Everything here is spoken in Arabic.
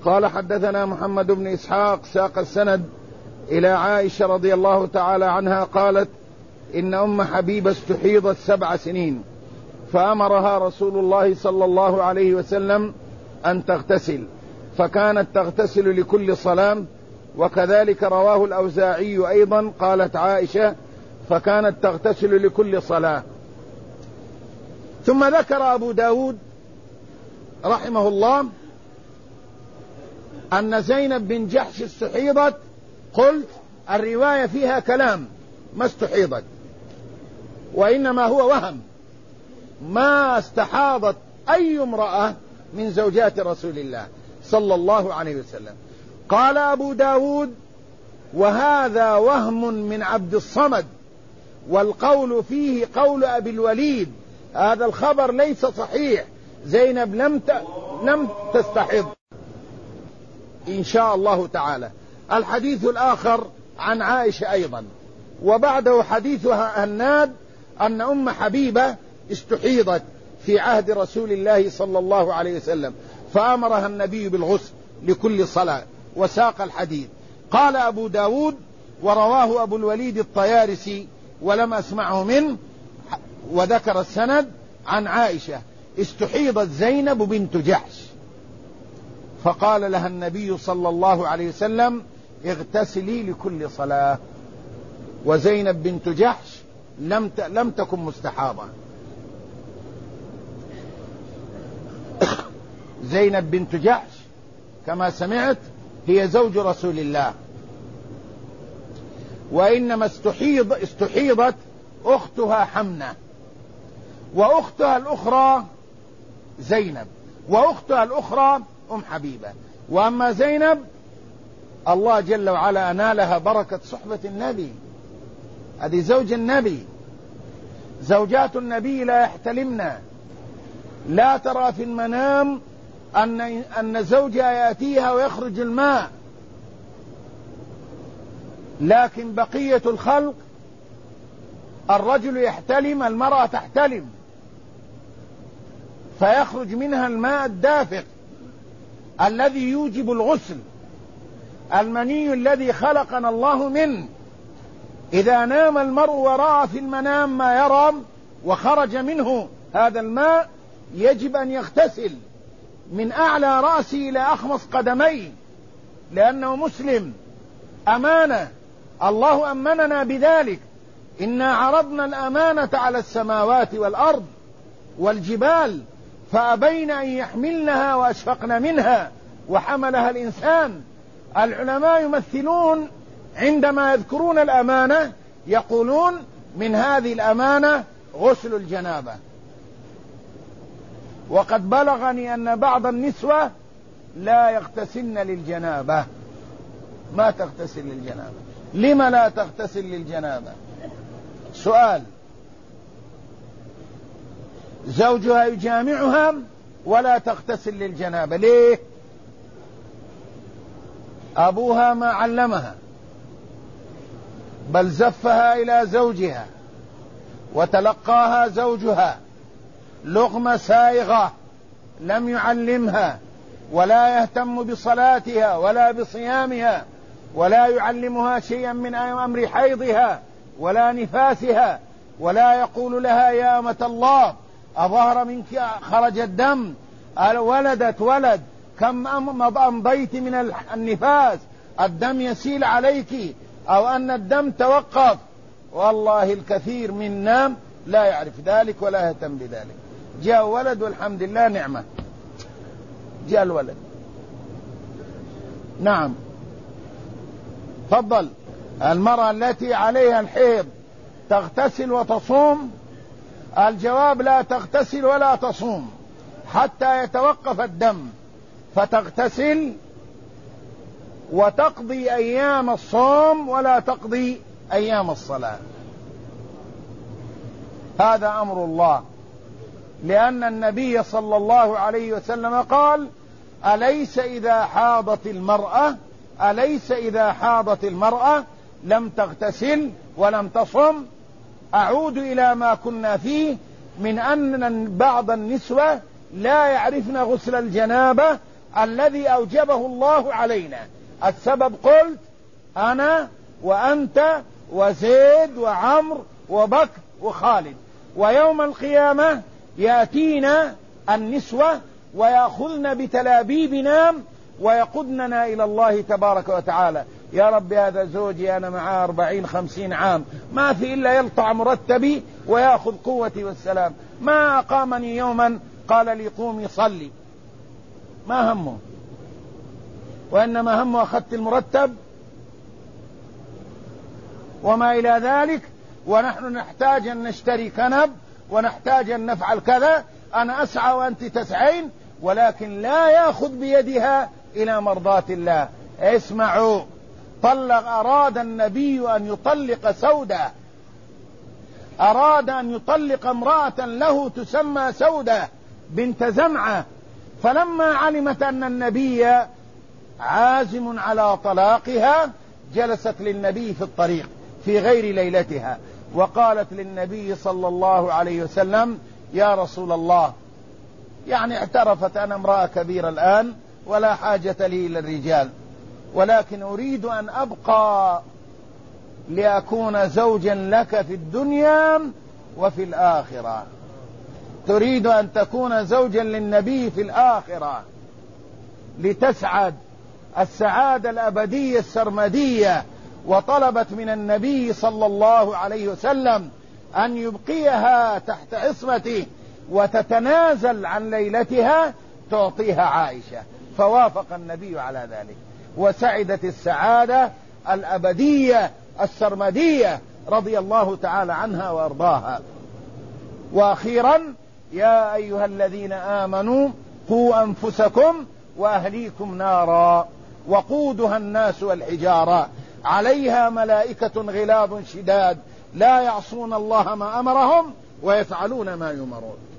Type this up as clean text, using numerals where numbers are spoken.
قال حدثنا محمد بن إسحاق ساق السند إلى عائشة رضي الله تعالى عنها قالت إن أم حبيبة استحيضت 7 سنين فأمرها رسول الله صلى الله عليه وسلم أن تغتسل، فكانت تغتسل لكل صلاة. وكذلك رواه الأوزاعي أيضا قالت عائشة فكانت تغتسل لكل صلاة. ثم ذكر أبو داود رحمه الله أن زينب بن جحش استحيضت. قلت الرواية فيها كلام، ما استحيضت، وإنما هو وهم، ما استحاضت أي امرأة من زوجات رسول الله صلى الله عليه وسلم. قال أبو داود وهذا وهم من عبد الصمد، والقول فيه قول أبي الوليد، هذا الخبر ليس صحيح، زينب لم تستحض إن شاء الله تعالى. الحديث الآخر عن عائشة أيضا، وبعده حديثها هناد أن أم حبيبة استحيضت في عهد رسول الله صلى الله عليه وسلم فأمرها النبي بالغسل لكل صلاة، وساق الحديث. قال أبو داود ورواه أبو الوليد الطيارسي ولم أسمعه منه، وذكر السند عن عائشة استحيضت زينب بنت جحش فقال لها النبي صلى الله عليه وسلم اغتسلي لكل صلاة. وزينب بنت جحش لم تكن مستحاضة. زينب بنت جحش كما سمعت هي زوج رسول الله، وإنما استحيضت أختها حمنة، وأختها الأخرى زينب، وأختها الأخرى أم حبيبة. وأما زينب الله جل وعلا أنالها بركة صحبة النبي، هذه زوج النبي. زوجات النبي لا يحتلمن، لا ترى في المنام أن زوجها يأتيها ويخرج الماء، لكن بقية الخلق الرجل يحتلم، المرأة تحتلم فيخرج منها الماء الدافق الذي يوجب الغسل، المني الذي خلقنا الله منه. إذا نام المرء ورأى في المنام ما يرى وخرج منه هذا الماء يجب أن يغتسل من أعلى رأسه إلى أخمص قدميه، لأنه مسلم أمانة، الله أمننا بذلك. إنا عرضنا الأمانة على السماوات والأرض والجبال فأبين أن يحملنها وأشفقن منها وحملها الإنسان. العلماء يمثلون عندما يذكرون الأمانة يقولون من هذه الأمانة غسل الجنابة. وقد بلغني أن بعض النسوة لا يغتسلن للجنابة، ما تغتسل للجنابة. لم لا تغتسل للجنابة؟ سؤال. زوجها يجامعها ولا تغتسل للجنابة، ليه؟ أبوها ما علمها، بل زفها إلى زوجها وتلقاها زوجها لقمة سائغة، لم يعلمها ولا يهتم بصلاتها ولا بصيامها ولا يعلمها شيئا من أمر حيضها ولا نفاسها، ولا يقول لها يا أمة الله أظهر منك خرج الدم، ولدت ولد، كم أمضيت من النفاس، الدم يسيل عليك، أو أن الدم توقف. والله الكثير منا لا يعرف ذلك ولا يهتم بذلك. جاء ولد والحمد لله نعمة، جاء الولد. نعم تفضل. المرأة التي عليها الحيض تغتسل وتصوم؟ الجواب لا تغتسل ولا تصوم حتى يتوقف الدم، فتغتسل وتقضي أيام الصوم ولا تقضي أيام الصلاة. هذا أمر الله، لأن النبي صلى الله عليه وسلم قال أليس إذا حاضت المرأة لم تغتسل ولم تصم؟ أعود إلى ما كنا فيه من أن بعض النسوة لا يعرفن غسل الجنابة الذي أوجبه الله علينا. السبب قلت أنا وأنت وزيد وعمر وبكر وخالد. ويوم القيامة يأتينا النسوة ويأخذن بتلابيبنا ويقودننا إلى الله تبارك وتعالى. يا رب هذا زوجي أنا معاه 40-50 عام، ما في إلا يلطع مرتبي ويأخذ قوتي والسلام، ما أقامني يوما قال لي قومي صلي، ما همه، وإنما همه أخذت المرتب وما إلى ذلك. ونحن نحتاج أن نشتري كنب ونحتاج أن نفعل كذا، أنا أسعى وأنت تسعين، ولكن لا يأخذ بيدها إلى مرضاة الله. اسمعوا، أراد النبي أن يطلق سودة، أراد أن يطلق امرأة له تسمى سودة بنت زمعة، فلما علمت أن النبي عازم على طلاقها جلست للنبي في الطريق في غير ليلتها وقالت للنبي صلى الله عليه وسلم: يا رسول الله، يعني اعترفت أنا امرأة كبيرة الآن ولا حاجة لي إلى الرجال، ولكن أريد أن أبقى لأكون زوجا لك في الدنيا وفي الآخرة. تريد أن تكون زوجا للنبي في الآخرة لتسعد السعادة الأبدية السرمدية، وطلبت من النبي صلى الله عليه وسلم أن يبقيها تحت عصمته وتتنازل عن ليلتها تعطيها عائشة، فوافق النبي على ذلك وسعدت السعادة الأبدية السرمدية رضي الله تعالى عنها وأرضاها. وأخيرا: يا أيها الذين آمنوا قوا أنفسكم وأهليكم نارا وقودها الناس والحجارة عليها ملائكة غلاظ شداد لا يعصون الله ما أمرهم ويفعلون ما يؤمرون.